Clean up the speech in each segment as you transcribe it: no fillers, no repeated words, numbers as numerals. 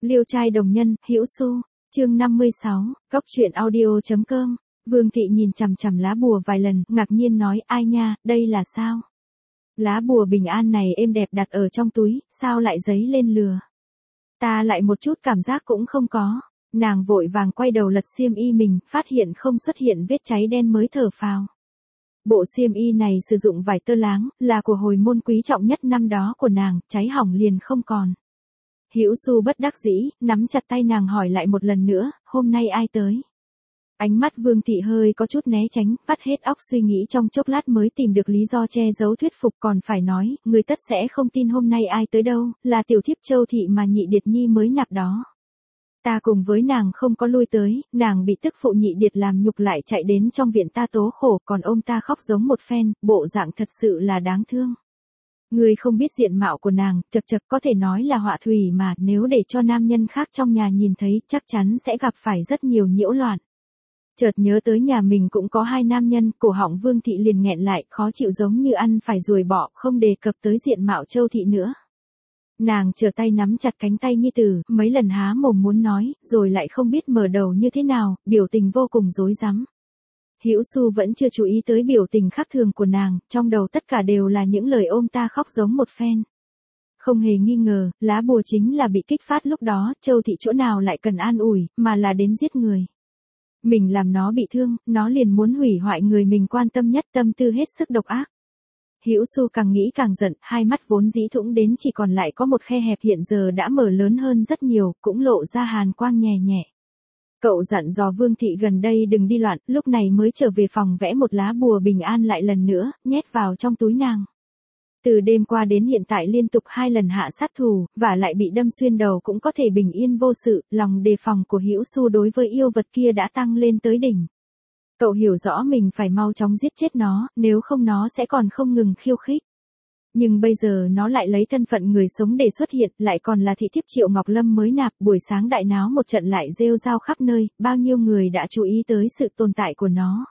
Liêu trai đồng nhân, Hữu Xu, chương 56, Cóc truyện audio.com. Vương thị nhìn chằm chằm lá bùa vài lần, ngạc nhiên nói, ai nha, đây là sao? Lá bùa bình an này êm đẹp đặt ở trong túi, sao lại giấy lên lừa? Ta lại một chút cảm giác cũng không có. Nàng vội vàng quay đầu lật xiêm y mình, phát hiện không xuất hiện vết cháy đen mới thở phào. Bộ xiêm y này sử dụng vải tơ láng, là của hồi môn quý trọng nhất năm đó của nàng, cháy hỏng liền không còn. Hữu Xu bất đắc dĩ, nắm chặt tay nàng hỏi lại một lần nữa, hôm nay ai tới? Ánh mắt Vương thị hơi có chút né tránh, vắt hết óc suy nghĩ trong chốc lát mới tìm được lý do che giấu thuyết phục, còn phải nói, người tất sẽ không tin hôm nay ai tới đâu, là tiểu thiếp Châu thị mà Nhị Điệt nhi mới nạp đó. Ta cùng với nàng không có lui tới, nàng bị tức phụ Nhị Điệt làm nhục lại chạy đến trong viện ta tố khổ, còn ôm ta khóc giống một phen, bộ dạng thật sự là đáng thương. Người không biết diện mạo của nàng, chật chật có thể nói là họa thủy mà, nếu để cho nam nhân khác trong nhà nhìn thấy chắc chắn sẽ gặp phải rất nhiều nhiễu loạn. Chợt nhớ tới nhà mình cũng có hai nam nhân, cổ họng Vương thị liền nghẹn lại, khó chịu giống như ăn phải ruồi bọ, không đề cập tới diện mạo Châu thị nữa. Nàng trở tay nắm chặt cánh tay nhi tử, mấy lần há mồm muốn nói, rồi lại không biết mở đầu như thế nào, biểu tình vô cùng rối rắm. Hữu Xu vẫn chưa chú ý tới biểu tình khác thường của nàng, trong đầu tất cả đều là những lời ôm ta khóc giống một phen. Không hề nghi ngờ, lá bùa chính là bị kích phát lúc đó, Châu thị chỗ nào lại cần an ủi, mà là đến giết người. Mình làm nó bị thương, nó liền muốn hủy hoại người mình quan tâm nhất, tâm tư hết sức độc ác. Hữu Xu càng nghĩ càng giận, hai mắt vốn dĩ thũng đến chỉ còn lại có một khe hẹp hiện giờ đã mở lớn hơn rất nhiều, cũng lộ ra hàn quang nhè nhẹ. Cậu dặn dò Vương thị gần đây đừng đi loạn, lúc này mới trở về phòng vẽ một lá bùa bình an lại lần nữa, nhét vào trong túi nàng. Từ đêm qua đến hiện tại liên tục 2 lần hạ sát thủ, và lại bị đâm xuyên đầu cũng có thể bình yên vô sự, lòng đề phòng của Hữu Xu đối với yêu vật kia đã tăng lên tới đỉnh. Cậu hiểu rõ mình phải mau chóng giết chết nó, nếu không nó sẽ còn không ngừng khiêu khích. Nhưng bây giờ nó lại lấy thân phận người sống để xuất hiện, lại còn là thị thiếp Triệu Ngọc Lâm mới nạp, buổi sáng đại náo một trận lại rêu rao khắp nơi, bao nhiêu người đã chú ý tới sự tồn tại của nó.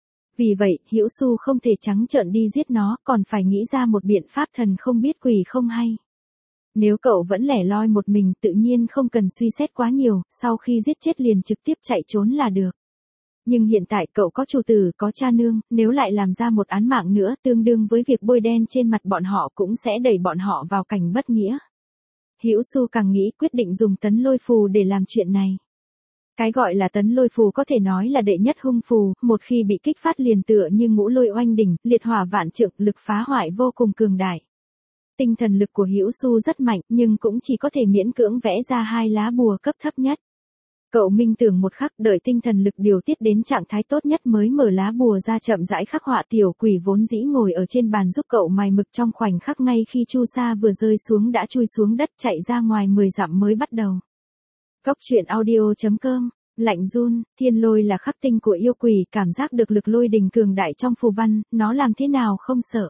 Vì vậy, Hữu Xu không thể trắng trợn đi giết nó, còn phải nghĩ ra một biện pháp thần không biết quỷ không hay. Nếu cậu vẫn lẻ loi một mình, tự nhiên không cần suy xét quá nhiều, sau khi giết chết liền trực tiếp chạy trốn là được. Nhưng hiện tại cậu có chủ tử, có cha nương, nếu lại làm ra một án mạng nữa, tương đương với việc bôi đen trên mặt bọn họ cũng sẽ đẩy bọn họ vào cảnh bất nghĩa. Hữu Xu càng nghĩ quyết định dùng tấn lôi phù để làm chuyện này. Cái gọi là tấn lôi phù có thể nói là đệ nhất hung phù, một khi bị kích phát liền tựa như ngũ lôi oanh đỉnh, liệt hỏa vạn trượng, lực phá hoại vô cùng cường đại. Tinh thần lực của Hữu Xu rất mạnh, nhưng cũng chỉ có thể miễn cưỡng vẽ ra 2 lá bùa cấp thấp nhất. Cậu minh tưởng một khắc, đợi tinh thần lực điều tiết đến trạng thái tốt nhất mới mở lá bùa ra chậm rãi khắc họa. Tiểu quỷ vốn dĩ ngồi ở trên bàn giúp cậu mài mực, trong khoảnh khắc ngay khi chu sa vừa rơi xuống đã chui xuống đất, chạy ra ngoài 10 dặm mới bắt đầu. Cóc truyện audio.com. Lạnh run, thiên lôi là khắc tinh của yêu quỷ, cảm giác được lực lôi đình cường đại trong phù văn, nó làm thế nào không sợ.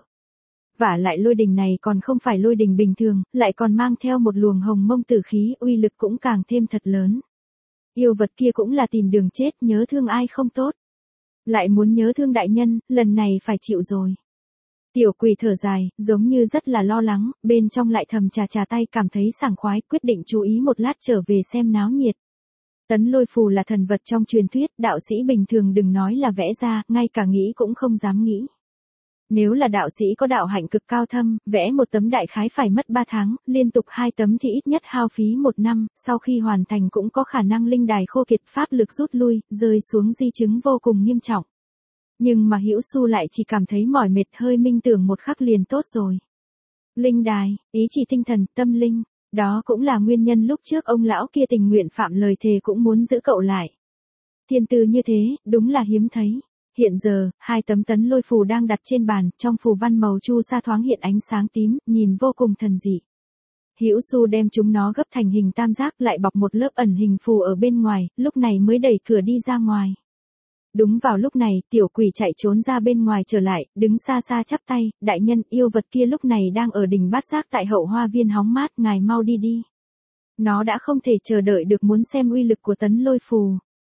Vả lại lôi đình này còn không phải lôi đình bình thường, lại còn mang theo một luồng hồng mông tử khí, uy lực cũng càng thêm thật lớn. Yêu vật kia cũng là tìm đường chết, nhớ thương ai không tốt. Lại muốn nhớ thương đại nhân, lần này phải chịu rồi. Tiểu quỷ thở dài, giống như rất là lo lắng, bên trong lại thầm chà chà tay cảm thấy sảng khoái, quyết định chú ý một lát trở về xem náo nhiệt. Tấn lôi phù là thần vật trong truyền thuyết, đạo sĩ bình thường đừng nói là vẽ ra, ngay cả nghĩ cũng không dám nghĩ. Nếu là đạo sĩ có đạo hạnh cực cao thâm, vẽ một tấm đại khái phải mất 3 tháng, liên tục 2 tấm thì ít nhất hao phí 1 năm, sau khi hoàn thành cũng có khả năng linh đài khô kiệt, pháp lực rút lui, rơi xuống di chứng vô cùng nghiêm trọng. Nhưng mà Hữu Xu lại chỉ cảm thấy mỏi mệt, hơi minh tưởng một khắc liền tốt rồi. Linh đài, ý chỉ tinh thần, tâm linh, đó cũng là nguyên nhân lúc trước ông lão kia tình nguyện phạm lời thề cũng muốn giữ cậu lại. Thiên tư như thế, đúng là hiếm thấy. Hiện giờ, 2 tấm tấn lôi phù đang đặt trên bàn, trong phù văn màu chu sa thoáng hiện ánh sáng tím, nhìn vô cùng thần dị. Hữu Xu đem chúng nó gấp thành hình tam giác, lại bọc một lớp ẩn hình phù ở bên ngoài, lúc này mới đẩy cửa đi ra ngoài. Đúng vào lúc này, tiểu quỷ chạy trốn ra bên ngoài trở lại, đứng xa xa chắp tay, đại nhân, yêu vật kia lúc này đang ở đỉnh Bát Giác tại hậu hoa viên hóng mát, ngài mau đi đi. Nó đã không thể chờ đợi được muốn xem uy lực của tấn lôi phù.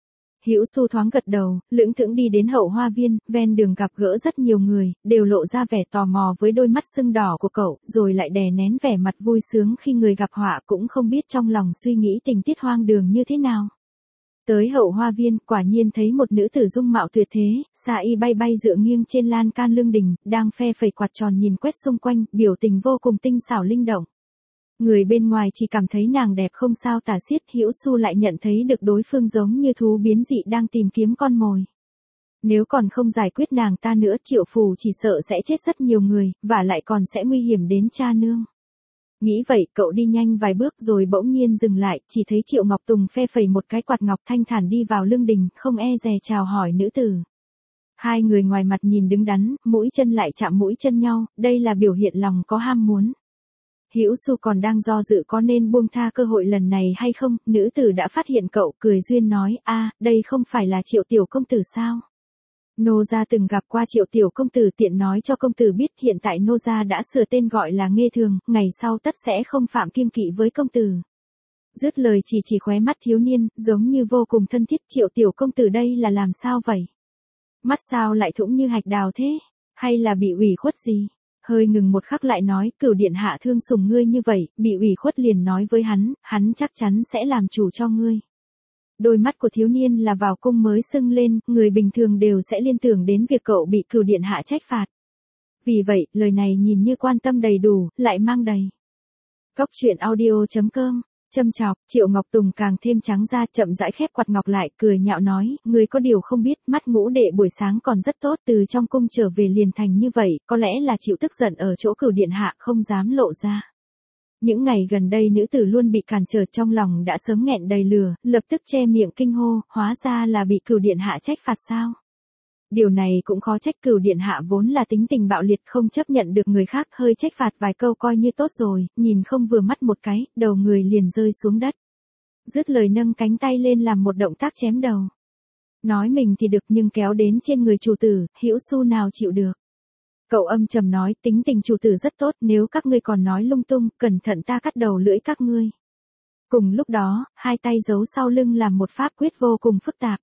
Hữu Xu thoáng gật đầu, lững thững đi đến hậu hoa viên, ven đường gặp gỡ rất nhiều người, đều lộ ra vẻ tò mò với đôi mắt sưng đỏ của cậu, rồi lại đè nén vẻ mặt vui sướng khi người gặp họa cũng không biết trong lòng suy nghĩ tình tiết hoang đường như thế nào. Tới hậu hoa viên, quả nhiên thấy một nữ tử dung mạo tuyệt thế, xa y bay bay dựa nghiêng trên lan can lương đình, đang phe phẩy quạt tròn nhìn quét xung quanh, biểu tình vô cùng tinh xảo linh động. Người bên ngoài chỉ cảm thấy nàng đẹp không sao tả xiết, Hữu Xu lại nhận thấy được đối phương giống như thú biến dị đang tìm kiếm con mồi. Nếu còn không giải quyết nàng ta nữa, Triệu Phù chỉ sợ sẽ chết rất nhiều người, và lại còn sẽ nguy hiểm đến cha nương. Nghĩ vậy, cậu đi nhanh vài bước rồi bỗng nhiên dừng lại, chỉ thấy Triệu Ngọc Tùng phe phẩy một cái quạt ngọc thanh thản đi vào lương đình, không e dè chào hỏi nữ tử. Hai người ngoài mặt nhìn đứng đắn, mũi chân lại chạm mũi chân nhau, đây là biểu hiện lòng có ham muốn. Hữu Xu còn đang do dự có nên buông tha cơ hội lần này hay không, nữ tử đã phát hiện cậu, cười duyên nói, đây không phải là Triệu tiểu công tử sao? Nô gia từng gặp qua Triệu tiểu công tử, tiện nói cho công tử biết hiện tại nô gia đã sửa tên gọi là Nghê Thường, ngày sau tất sẽ không phạm kiêng kỵ với công tử. Dứt lời chỉ khóe mắt thiếu niên, giống như vô cùng thân thiết. Triệu tiểu công tử đây là làm sao vậy? Mắt sao lại thũng như hạch đào thế? Hay là bị ủy khuất gì? Hơi ngừng một khắc lại nói, Cửu điện hạ thương sủng ngươi như vậy, bị ủy khuất liền nói với hắn chắc chắn sẽ làm chủ cho ngươi. Đôi mắt của thiếu niên là vào cung mới sưng lên, người bình thường đều sẽ liên tưởng đến việc cậu bị Cửu điện hạ trách phạt. Vì vậy, lời này nhìn như quan tâm đầy đủ, lại mang đầy. Cóc truyện audio.com, châm chọc, Triệu Ngọc Tùng càng thêm trắng da, chậm rãi khép quạt ngọc lại, cười nhạo nói, ngươi có điều không biết, mắt ngũ đệ buổi sáng còn rất tốt, từ trong cung trở về liền thành như vậy, có lẽ là chịu tức giận ở chỗ Cửu điện hạ không dám lộ ra. Những ngày gần đây nữ tử luôn bị cản trở, trong lòng đã sớm nghẹn đầy lửa, lập tức che miệng kinh hô, hóa ra là bị Cửu điện hạ trách phạt sao? Điều này cũng khó trách, Cửu điện hạ vốn là tính tình bạo liệt, không chấp nhận được người khác hơi trách phạt vài câu coi như tốt rồi, nhìn không vừa mắt một cái, đầu người liền rơi xuống đất. Dứt lời nâng cánh tay lên làm một động tác chém đầu. Nói mình thì được nhưng kéo đến trên người chủ tử, Hữu Xu nào chịu được. Cậu âm trầm nói, tính tình chủ tử rất tốt, nếu các ngươi còn nói lung tung, cẩn thận ta cắt đầu lưỡi các ngươi. Cùng lúc đó, hai tay giấu sau lưng làm một pháp quyết vô cùng phức tạp.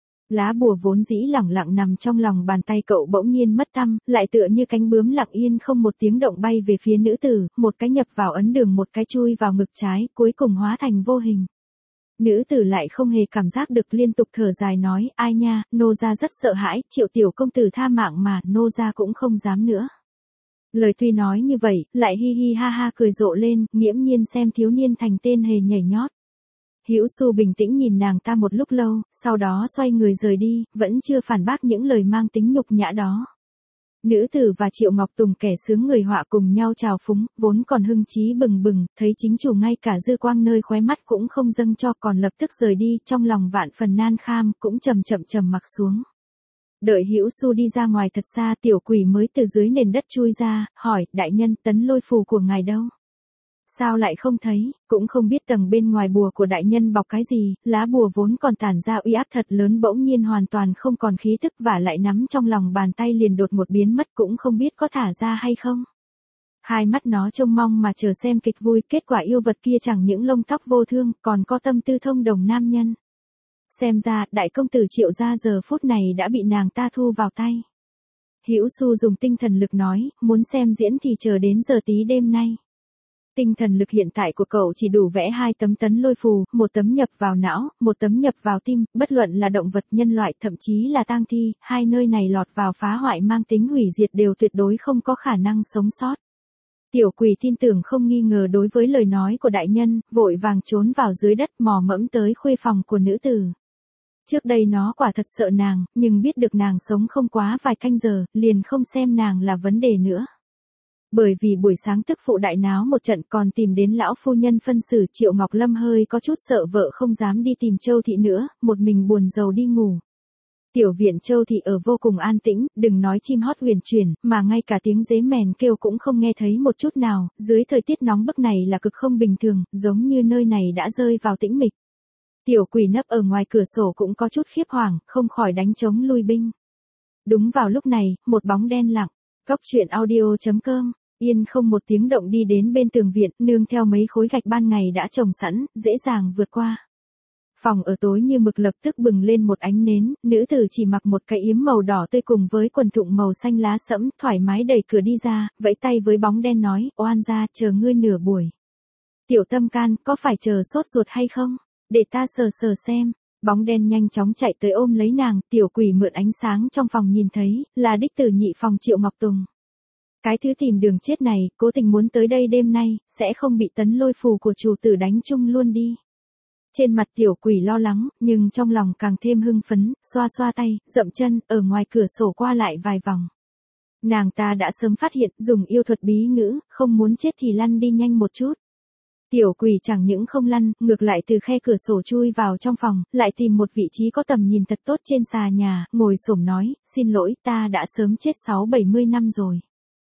Lá bùa vốn dĩ lẳng lặng nằm trong lòng bàn tay cậu bỗng nhiên mất tăm, lại tựa như cánh bướm lặng yên không một tiếng động bay về phía nữ tử, một cái nhập vào ấn đường, một cái chui vào ngực trái, cuối cùng hóa thành vô hình. Nữ tử lại không hề cảm giác được, liên tục thở dài nói, ai nha, nô gia rất sợ hãi, Triệu tiểu công tử tha mạng mà, nô gia cũng không dám nữa. Lời tuy nói như vậy, lại hi hi ha ha cười rộ lên, nghiễm nhiên xem thiếu niên thành tên hề nhảy nhót. Hữu Xu bình tĩnh nhìn nàng ta một lúc lâu, sau đó xoay người rời đi, vẫn chưa phản bác những lời mang tính nhục nhã đó. Nữ tử và Triệu Ngọc Tùng kẻ sướng người họa cùng nhau chào phúng, vốn còn hưng chí bừng bừng, thấy chính chủ ngay cả dư quang nơi khóe mắt cũng không dâng cho, còn lập tức rời đi, trong lòng vạn phần nan kham, cũng chậm mặc xuống. Đợi Hữu Xu đi ra ngoài thật xa, tiểu quỷ mới từ dưới nền đất chui ra, hỏi, đại nhân, tấn lôi phù của ngài đâu? Sao lại không thấy, cũng không biết tầng bên ngoài bùa của đại nhân bọc cái gì, lá bùa vốn còn tản ra uy áp thật lớn bỗng nhiên hoàn toàn không còn khí tức, và lại nắm trong lòng bàn tay liền đột một biến mất, cũng không biết có thả ra hay không. Hai mắt nó trông mong mà chờ xem kịch vui, kết quả yêu vật kia chẳng những lông tóc vô thương, còn có tâm tư thông đồng nam nhân. Xem ra, đại công tử Triệu gia giờ phút này đã bị nàng ta thu vào tay. Hữu Xu dùng tinh thần lực nói, muốn xem diễn thì chờ đến giờ tí đêm nay. Tinh thần lực hiện tại của cậu chỉ đủ vẽ 2 tấm tấn lôi phù, một tấm nhập vào não, một tấm nhập vào tim, bất luận là động vật, nhân loại, thậm chí là tang thi, hai nơi này lọt vào phá hoại mang tính hủy diệt đều tuyệt đối không có khả năng sống sót. Tiểu quỷ tin tưởng không nghi ngờ đối với lời nói của đại nhân, vội vàng trốn vào dưới đất, mò mẫm tới khuê phòng của nữ tử. Trước đây nó quả thật sợ nàng, nhưng biết được nàng sống không quá vài canh giờ, liền không xem nàng là vấn đề nữa. Bởi vì buổi sáng tức phụ đại náo một trận, còn tìm đến lão phu nhân phân xử, Triệu Ngọc Lâm hơi có chút sợ vợ không dám đi tìm Châu Thị nữa, một mình buồn rầu đi ngủ. Tiểu viện Châu Thị ở vô cùng an tĩnh, đừng nói chim hót huyền chuyển, mà ngay cả tiếng dế mèn kêu cũng không nghe thấy một chút nào, dưới thời tiết nóng bức này là cực không bình thường, giống như nơi này đã rơi vào tĩnh mịch. Tiểu quỷ nấp ở ngoài cửa sổ cũng có chút khiếp hoàng, không khỏi đánh trống lui binh. Đúng vào lúc này, một bóng đen lặng, cóc truyện audio.com. Yên không một tiếng động đi đến bên tường viện, nương theo mấy khối gạch ban ngày đã trồng sẵn, dễ dàng vượt qua. Phòng ở tối như mực lập tức bừng lên một ánh nến, nữ tử chỉ mặc một cái yếm màu đỏ tươi cùng với quần thụng màu xanh lá sẫm, thoải mái đẩy cửa đi ra, vẫy tay với bóng đen nói, oan gia, chờ ngươi nửa buổi. Tiểu tâm can, có phải chờ sốt ruột hay không? Để ta sờ sờ xem. Bóng đen nhanh chóng chạy tới ôm lấy nàng, tiểu quỷ mượn ánh sáng trong phòng nhìn thấy, là đích tử nhị phòng Triệu Ngọc Tùng. Cái thứ tìm đường chết này, cố tình muốn tới đây đêm nay, sẽ không bị tấn lôi phù của chủ tử đánh chung luôn đi. Trên mặt tiểu quỷ lo lắng, nhưng trong lòng càng thêm hưng phấn, xoa xoa tay, dậm chân, ở ngoài cửa sổ qua lại vài vòng. Nàng ta đã sớm phát hiện, dùng yêu thuật bí ngữ, không muốn chết thì lăn đi nhanh một chút. Tiểu quỷ chẳng những không lăn, ngược lại từ khe cửa sổ chui vào trong phòng, lại tìm một vị trí có tầm nhìn thật tốt trên xà nhà, ngồi xổm nói, xin lỗi, ta đã sớm chết 60-70 năm rồi.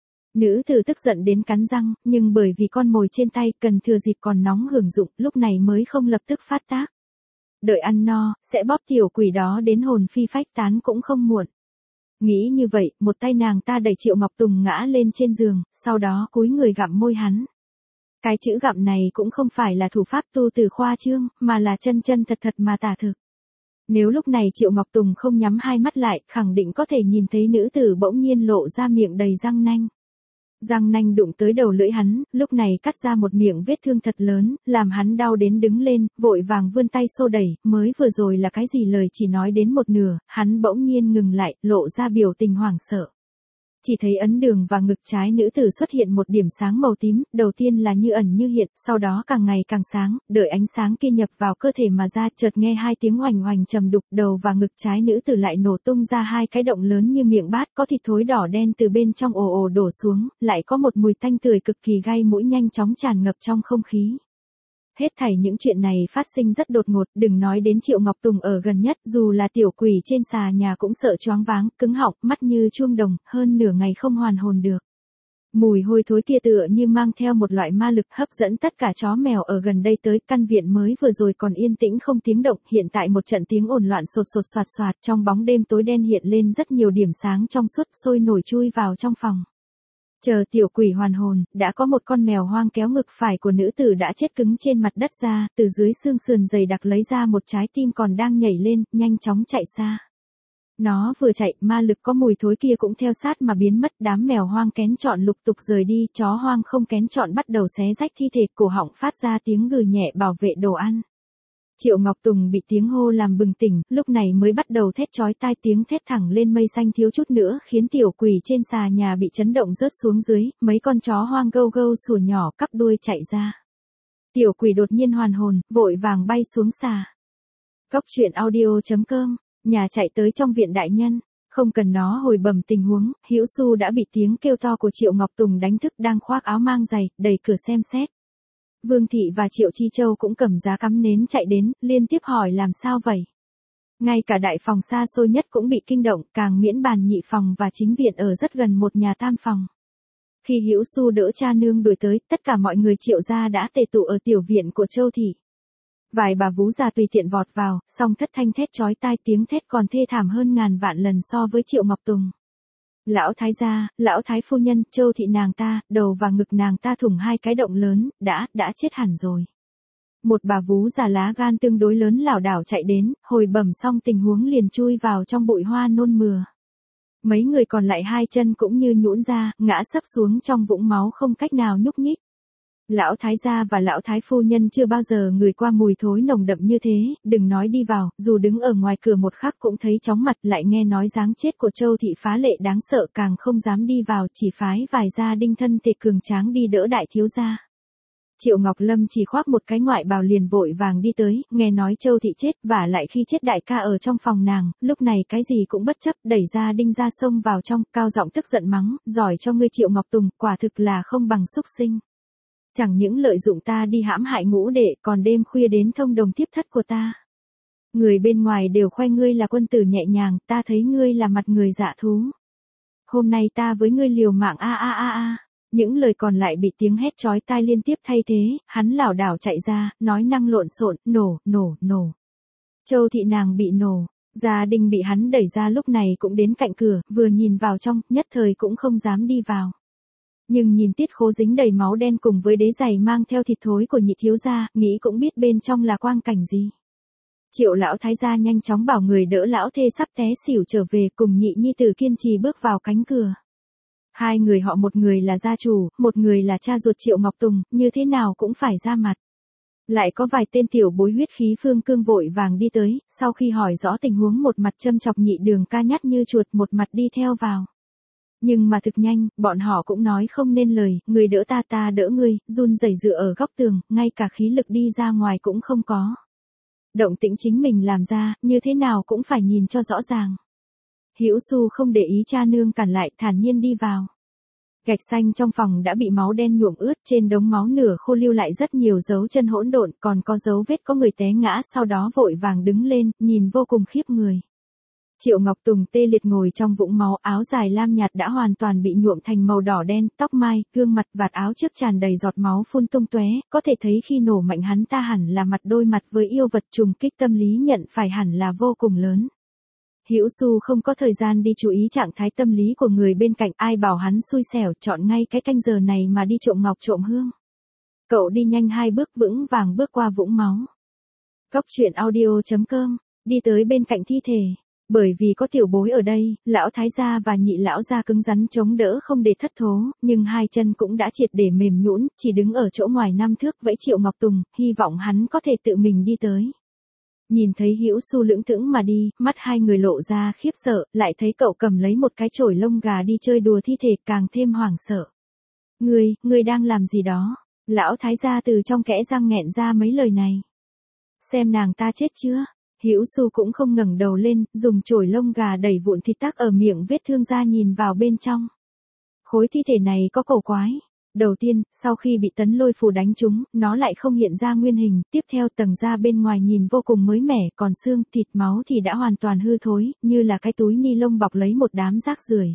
Nữ tử tức giận đến cắn răng, nhưng bởi vì con mồi trên tay cần thừa dịp còn nóng hưởng dụng, lúc này mới không lập tức phát tác. Đợi ăn no, sẽ bóp tiểu quỷ đó đến hồn phi phách tán cũng không muộn. Nghĩ như vậy, một tay nàng ta đẩy Triệu Ngọc Tùng ngã lên trên giường, sau đó cúi người gặm môi hắn. Cái chữ gặm này cũng không phải là thủ pháp tu từ khoa trương, mà là chân chân thật thật mà tả thực. Nếu lúc này Triệu Ngọc Tùng không nhắm hai mắt lại, khẳng định có thể nhìn thấy nữ tử bỗng nhiên lộ ra miệng đầy răng nanh. Răng nanh đụng tới đầu lưỡi hắn, lúc này cắt ra một miệng vết thương thật lớn, làm hắn đau đến đứng lên, vội vàng vươn tay xô đẩy, mới vừa rồi là cái gì lời chỉ nói đến một nửa, hắn bỗng nhiên ngừng lại, lộ ra biểu tình hoảng sợ. Chỉ thấy ấn đường và ngực trái nữ tử xuất hiện một điểm sáng màu tím, đầu tiên là như ẩn như hiện, sau đó càng ngày càng sáng, đợi ánh sáng kia nhập vào cơ thể mà ra, chợt nghe hai tiếng oành oành trầm đục, đầu và ngực trái nữ tử lại nổ tung ra hai cái động lớn như miệng bát, có thịt thối đỏ đen từ bên trong ồ ồ đổ xuống, lại có một mùi tanh tưởi cực kỳ gai mũi nhanh chóng tràn ngập trong không khí. Hết thảy những chuyện này phát sinh rất đột ngột, đừng nói đến Triệu Ngọc Tùng ở gần nhất, dù là tiểu quỷ trên xà nhà cũng sợ choáng váng, cứng họng, mắt như chuông đồng, hơn nửa ngày không hoàn hồn được. Mùi hôi thối kia tựa như mang theo một loại ma lực hấp dẫn tất cả chó mèo ở gần đây tới, căn viện mới vừa rồi còn yên tĩnh không tiếng động, hiện tại một trận tiếng ồn loạn sột sột soạt soạt, trong bóng đêm tối đen hiện lên rất nhiều điểm sáng trong suốt sôi nổi chui vào trong phòng. Chờ tiểu quỷ hoàn hồn, đã có một con mèo hoang kéo ngực phải của nữ tử đã chết cứng trên mặt đất ra, từ dưới xương sườn dày đặc lấy ra một trái tim còn đang nhảy lên, nhanh chóng chạy xa. Nó vừa chạy, ma lực có mùi thối kia cũng theo sát mà biến mất, đám mèo hoang kén chọn lục tục rời đi, chó hoang không kén chọn bắt đầu xé rách thi thể, cổ họng phát ra tiếng gừ nhẹ bảo vệ đồ ăn. Triệu Ngọc Tùng bị tiếng hô làm bừng tỉnh, lúc này mới bắt đầu thét chói tai, tiếng thét thẳng lên mây xanh thiếu chút nữa khiến tiểu quỷ trên xà nhà bị chấn động rớt xuống dưới, mấy con chó hoang gâu gâu sủa nhỏ cắp đuôi chạy ra. Tiểu quỷ đột nhiên hoàn hồn, vội vàng bay xuống xà. Cóc truyện audio.com, nhà chạy tới trong viện đại nhân, không cần nó hồi bẩm tình huống, Hữu Xu đã bị tiếng kêu to của Triệu Ngọc Tùng đánh thức, đang khoác áo mang giày, đẩy cửa xem xét. Vương Thị và Triệu Chi Châu cũng cầm giá cắm nến chạy đến, liên tiếp hỏi làm sao vậy. Ngay cả đại phòng xa xôi nhất cũng bị kinh động, càng miễn bàn nhị phòng và chính viện ở rất gần một nhà tam phòng. Khi Hữu Xu đỡ cha nương đuổi tới, tất cả mọi người Triệu gia đã tề tụ ở tiểu viện của Châu Thị. Vài bà vú già tùy tiện vọt vào, song thất thanh thét chói tai, tiếng thét còn thê thảm hơn ngàn vạn lần so với Triệu Ngọc Tùng. Lão thái gia, lão thái phu nhân, Châu Thị nàng ta, đầu và ngực nàng ta thủng hai cái động lớn, đã chết hẳn rồi. Một bà vú già lá gan tương đối lớn lảo đảo chạy đến, hồi bẩm xong tình huống liền chui vào trong bụi hoa nôn mửa. Mấy người còn lại hai chân cũng như nhũn ra, ngã sấp xuống trong vũng máu không cách nào nhúc nhích. Lão thái gia và lão thái phu nhân chưa bao giờ ngửi qua mùi thối nồng đậm như thế, đừng nói đi vào, dù đứng ở ngoài cửa một khắc cũng thấy chóng mặt, lại nghe nói dáng chết của Châu Thị phá lệ đáng sợ, càng không dám đi vào, chỉ phái vài gia đinh thân thể cường tráng đi đỡ đại thiếu gia. Triệu Ngọc Lâm chỉ khoác một cái ngoại bào liền vội vàng đi tới, nghe nói Châu Thị chết, và lại khi chết đại ca ở trong phòng nàng, lúc này cái gì cũng bất chấp, đẩy ra đinh ra xông vào trong, cao giọng tức giận mắng, giỏi cho ngươi Triệu Ngọc Tùng, quả thực là không bằng xúc sinh. Chẳng những lợi dụng ta đi hãm hại ngũ đệ, còn đêm khuya đến thông đồng tiếp thất của ta. Người bên ngoài đều khoe ngươi là quân tử nhẹ nhàng, ta thấy ngươi là mặt người dạ thú. Hôm nay ta với ngươi liều mạng a a a a. Những lời còn lại bị tiếng hét chói tai liên tiếp thay thế, hắn lảo đảo chạy ra, nói năng lộn xộn, nổ, nổ, nổ. Châu Thị nàng bị nổ, gia đình bị hắn đẩy ra lúc này cũng đến cạnh cửa, vừa nhìn vào trong, nhất thời cũng không dám đi vào. Nhưng nhìn tiết khố dính đầy máu đen cùng với đế giày mang theo thịt thối của nhị thiếu gia, nghĩ cũng biết bên trong là quang cảnh gì. Triệu lão thái gia nhanh chóng bảo người đỡ lão thê sắp té xỉu trở về, cùng nhị nhi tử kiên trì bước vào cánh cửa. Hai người họ, một người là gia chủ, một người là cha ruột Triệu Ngọc Tùng, như thế nào cũng phải ra mặt. Lại có vài tên tiểu bối huyết khí phương cương vội vàng đi tới, sau khi hỏi rõ tình huống một mặt châm chọc Nhị Đường ca nhắt như chuột, một mặt đi theo vào. Nhưng mà thực nhanh, bọn họ cũng nói không nên lời, người đỡ ta, ta đỡ ngươi, run rẩy dựa ở góc tường, ngay cả khí lực đi ra ngoài cũng không có. Động tĩnh chính mình làm ra, như thế nào cũng phải nhìn cho rõ ràng. Hữu Xu không để ý cha nương cản lại, thản nhiên đi vào. Gạch xanh trong phòng đã bị máu đen nhuộm ướt, trên đống máu nửa khô lưu lại rất nhiều dấu chân hỗn độn, còn có dấu vết có người té ngã sau đó vội vàng đứng lên, nhìn vô cùng khiếp người. Triệu Ngọc Tùng tê liệt ngồi trong vũng máu, áo dài lam nhạt đã hoàn toàn bị nhuộm thành màu đỏ đen, tóc mai, gương mặt, vạt áo trước tràn đầy giọt máu phun tung tóe, có thể thấy khi nổ mạnh hắn ta hẳn là mặt đôi mặt với yêu vật, trùng kích tâm lý nhận phải hẳn là vô cùng lớn. Hữu Xu không có thời gian đi chú ý trạng thái tâm lý của người bên cạnh, ai bảo hắn xui xẻo chọn ngay cái canh giờ này mà đi trộm ngọc trộm hương. Cậu đi nhanh 2 bước vững vàng bước qua vũng máu. Góc truyện audio.com, đi tới bên cạnh thi thể. Bởi vì có tiểu bối ở đây, lão thái gia và nhị lão gia cứng rắn chống đỡ không để thất thố, nhưng hai chân cũng đã triệt để mềm nhũn, chỉ đứng ở chỗ ngoài 5 thước vẫy Triệu Ngọc Tùng, hy vọng hắn có thể tự mình đi tới. Nhìn thấy Hữu Xu lững thững mà đi, mắt hai người lộ ra khiếp sợ, lại thấy cậu cầm lấy một cái chổi lông gà đi chơi đùa thi thể, càng thêm hoảng sợ. Ngươi đang làm gì đó? Lão thái gia từ trong kẽ răng nghẹn ra mấy lời này. Xem nàng ta chết chưa? Hữu Xu cũng không ngẩng đầu lên, dùng chổi lông gà đẩy vụn thịt tắc ở miệng vết thương ra, nhìn vào bên trong. Khối thi thể này có cổ quái. Đầu tiên, sau khi bị tấn lôi phù đánh trúng, nó lại không hiện ra nguyên hình, tiếp theo tầng da bên ngoài nhìn vô cùng mới mẻ, còn xương, thịt, máu thì đã hoàn toàn hư thối, như là cái túi ni lông bọc lấy một đám rác rưởi.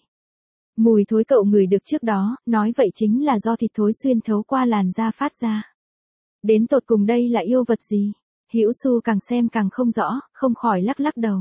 Mùi thối cậu ngửi được trước đó, nói vậy chính là do thịt thối xuyên thấu qua làn da phát ra. Đến tột cùng đây là yêu vật gì? Hữu Xu càng xem càng không rõ, không khỏi lắc lắc đầu.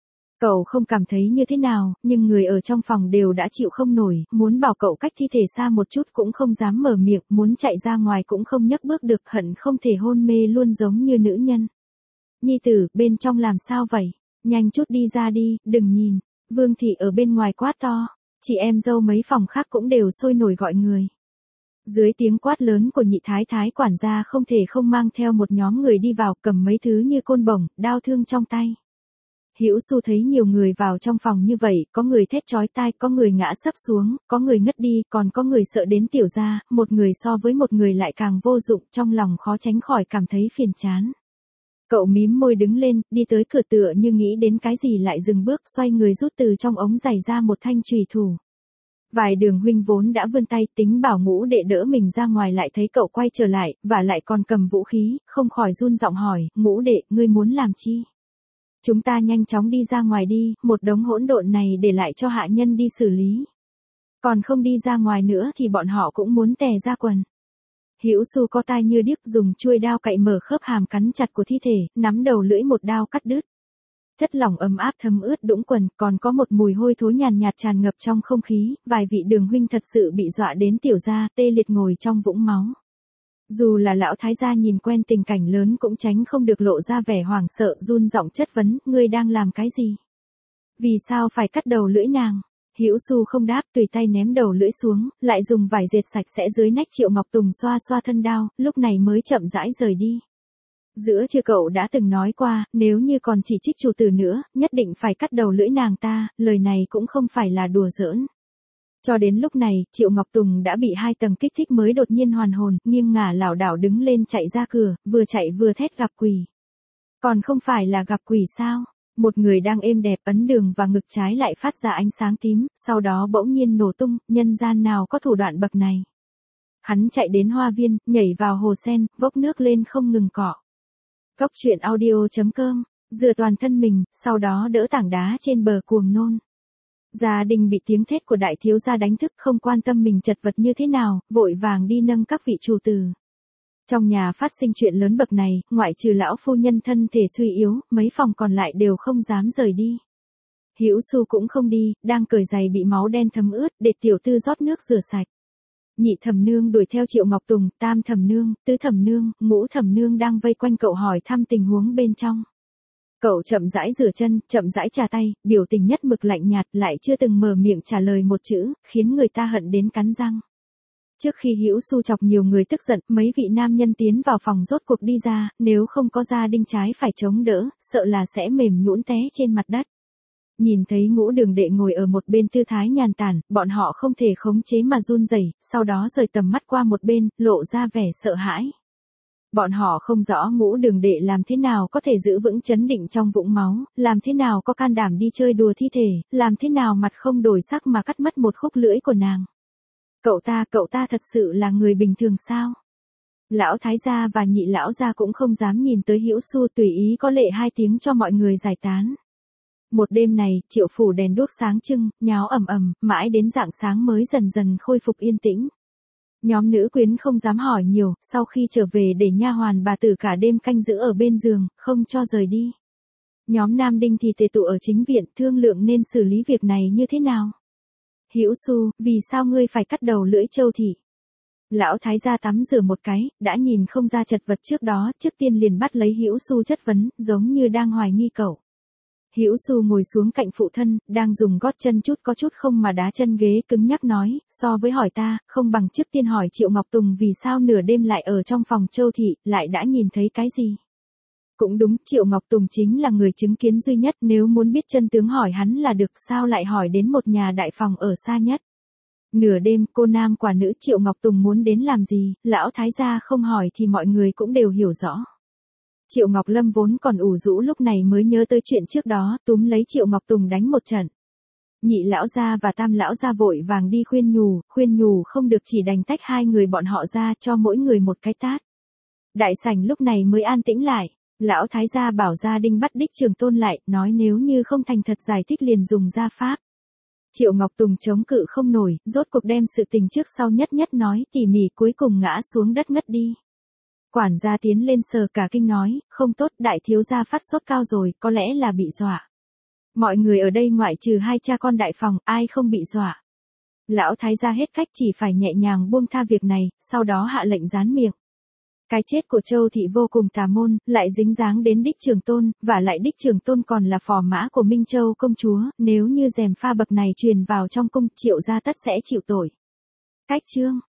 Cậu không cảm thấy như thế nào, nhưng người ở trong phòng đều đã chịu không nổi, muốn bảo cậu cách thi thể xa một chút cũng không dám mở miệng, muốn chạy ra ngoài cũng không nhấc bước được, hận không thể hôn mê luôn giống như nữ nhân. Nhi tử, bên trong làm sao vậy? Nhanh chút đi ra đi, đừng nhìn. Vương thị ở bên ngoài quát to, chị em dâu mấy phòng khác cũng đều sôi nổi gọi người. Dưới tiếng quát lớn của nhị thái thái, quản gia không thể không mang theo một nhóm người đi vào, cầm mấy thứ như côn bổng, đao thương trong tay. Hữu Xu thấy nhiều người vào trong phòng như vậy, có người thét chói tai, có người ngã sấp xuống, có người ngất đi, còn có người sợ đến tiểu ra, một người so với một người lại càng vô dụng, trong lòng khó tránh khỏi cảm thấy phiền chán. Cậu mím môi đứng lên, đi tới cửa, tựa như nghĩ đến cái gì lại dừng bước, xoay người rút từ trong ống giày ra một thanh chùy thủ. Vài Đường huynh vốn đã vươn tay tính bảo Ngũ đệ đỡ mình ra ngoài, lại thấy cậu quay trở lại, và lại còn cầm vũ khí, không khỏi run giọng hỏi, Ngũ đệ, ngươi muốn làm chi? Chúng ta nhanh chóng đi ra ngoài đi, một đống hỗn độn này để lại cho hạ nhân đi xử lý. Còn không đi ra ngoài nữa thì bọn họ cũng muốn tè ra quần. Hữu Xu có tai như điếc, dùng chuôi đao cạy mở khớp hàm cắn chặt của thi thể, nắm đầu lưỡi một đao cắt đứt. Chất lỏng ấm áp thấm ướt đũng quần, còn có một mùi hôi thối nhàn nhạt tràn ngập trong không khí, vài vị Đường huynh thật sự bị dọa đến tiểu ra, tê liệt ngồi trong vũng máu. Dù là lão thái gia nhìn quen tình cảnh lớn cũng tránh không được lộ ra vẻ hoảng sợ, run giọng chất vấn, ngươi đang làm cái gì? Vì sao phải cắt đầu lưỡi nàng? Hữu Xu không đáp, tùy tay ném đầu lưỡi xuống, lại dùng vải dệt sạch sẽ dưới nách Triệu Ngọc Tùng xoa xoa thân đao, lúc này mới chậm rãi rời đi. Giữa trưa cậu đã từng nói qua, nếu như còn chỉ trích chủ tử nữa, nhất định phải cắt đầu lưỡi nàng ta, lời này cũng không phải là đùa giỡn. Cho đến lúc này, Triệu Ngọc Tùng đã bị 2 tầng kích thích mới đột nhiên hoàn hồn, nghiêng ngả lảo đảo đứng lên chạy ra cửa, vừa chạy vừa thét gặp quỷ. Còn không phải là gặp quỷ sao? Một người đang êm đẹp ấn đường và ngực trái lại phát ra ánh sáng tím, sau đó bỗng nhiên nổ tung, nhân gian nào có thủ đoạn bậc này. Hắn chạy đến hoa viên, nhảy vào hồ sen, vốc nước lên không ngừng cọ. Góc truyện audio.com, dựa toàn thân mình, sau đó đỡ tảng đá trên bờ cuồng nôn. Gia đình bị tiếng thét của đại thiếu gia đánh thức, không quan tâm mình chật vật như thế nào, vội vàng đi nâng các vị chủ tử. Trong nhà phát sinh chuyện lớn bậc này, ngoại trừ lão phu nhân thân thể suy yếu, mấy phòng còn lại đều không dám rời đi. Hữu Xu cũng không đi, đang cởi giày bị máu đen thấm ướt, để tiểu tư rót nước rửa sạch. Nhị thẩm nương đuổi theo Triệu Ngọc Tùng, tam thẩm nương, tứ thẩm nương, ngũ thẩm nương đang vây quanh cậu hỏi thăm tình huống bên trong. Cậu chậm rãi rửa chân, chậm rãi chà tay, biểu tình nhất mực lạnh nhạt, lại chưa từng mở miệng trả lời một chữ, khiến người ta hận đến cắn răng. Trước khi Hữu Xu chọc nhiều người tức giận, mấy vị nam nhân tiến vào phòng rốt cuộc đi ra, nếu không có gia đinh trái phải chống đỡ, sợ là sẽ mềm nhũn té trên mặt đất. Nhìn thấy Ngũ Đường Đệ ngồi ở một bên tư thái nhàn tản, bọn họ không thể khống chế mà run rẩy, sau đó rời tầm mắt qua một bên, lộ ra vẻ sợ hãi. Bọn họ không rõ Ngũ Đường Đệ làm thế nào có thể giữ vững chấn định trong vũng máu, làm thế nào có can đảm đi chơi đùa thi thể, làm thế nào mặt không đổi sắc mà cắt mất một khúc lưỡi của nàng. Cậu ta thật sự là người bình thường sao? Lão thái gia và nhị lão gia cũng không dám nhìn tới Hữu Xu, tùy ý có lệ hai tiếng cho mọi người giải tán. Một đêm này, Triệu phủ đèn đuốc sáng trưng, nháo ầm ầm, mãi đến rạng sáng mới dần dần khôi phục yên tĩnh. Nhóm nữ quyến không dám hỏi nhiều, sau khi trở về để nha hoàn bà tử cả đêm canh giữ ở bên giường, không cho rời đi. Nhóm nam đinh thì tề tụ ở chính viện, thương lượng nên xử lý việc này như thế nào. Hữu Xu, vì sao ngươi phải cắt đầu lưỡi Châu thị? Lão thái gia tắm rửa một cái, đã nhìn không ra chật vật trước đó, trước tiên liền bắt lấy Hữu Xu chất vấn, giống như đang hoài nghi cậu. Hữu Xu ngồi xuống cạnh phụ thân, đang dùng gót chân chút có chút không mà đá chân ghế, cứng nhắc nói, so với hỏi ta, không bằng trước tiên hỏi Triệu Ngọc Tùng vì sao nửa đêm lại ở trong phòng Châu thị, lại đã nhìn thấy cái gì. Cũng đúng, Triệu Ngọc Tùng chính là người chứng kiến duy nhất, nếu muốn biết chân tướng hỏi hắn là được, sao lại hỏi đến một nhà đại phòng ở xa nhất. Nửa đêm, cô nam quả nữ Triệu Ngọc Tùng muốn đến làm gì, lão thái gia không hỏi thì mọi người cũng đều hiểu rõ. Triệu Ngọc Lâm vốn còn ủ rũ lúc này mới nhớ tới chuyện trước đó, túm lấy Triệu Ngọc Tùng đánh một trận. Nhị lão gia và tam lão gia vội vàng đi khuyên nhủ không được, chỉ đành tách hai người bọn họ ra, cho mỗi người một cái tát. Đại sảnh lúc này mới an tĩnh lại. Lão thái gia bảo gia đinh bắt Đích Trường Tôn lại, nói nếu như không thành thật giải thích liền dùng gia pháp. Triệu Ngọc Tùng chống cự không nổi, rốt cuộc đem sự tình trước sau nhất nhất nói tỉ mỉ, cuối cùng ngã xuống đất ngất đi. Quản gia tiến lên sờ cả kinh nói, không tốt, đại thiếu gia phát sốt cao rồi, có lẽ là bị dọa. Mọi người ở đây ngoại trừ hai cha con đại phòng, ai không bị dọa. Lão thái gia hết cách chỉ phải nhẹ nhàng buông tha việc này, sau đó hạ lệnh gián miệng. Cái chết của Châu thị vô cùng tà môn, lại dính dáng đến Đích Trường Tôn, và lại Đích Trường Tôn còn là phò mã của Minh Châu công chúa, nếu như gièm pha bậc này truyền vào trong cung, Triệu gia tất sẽ chịu tội. Cách chương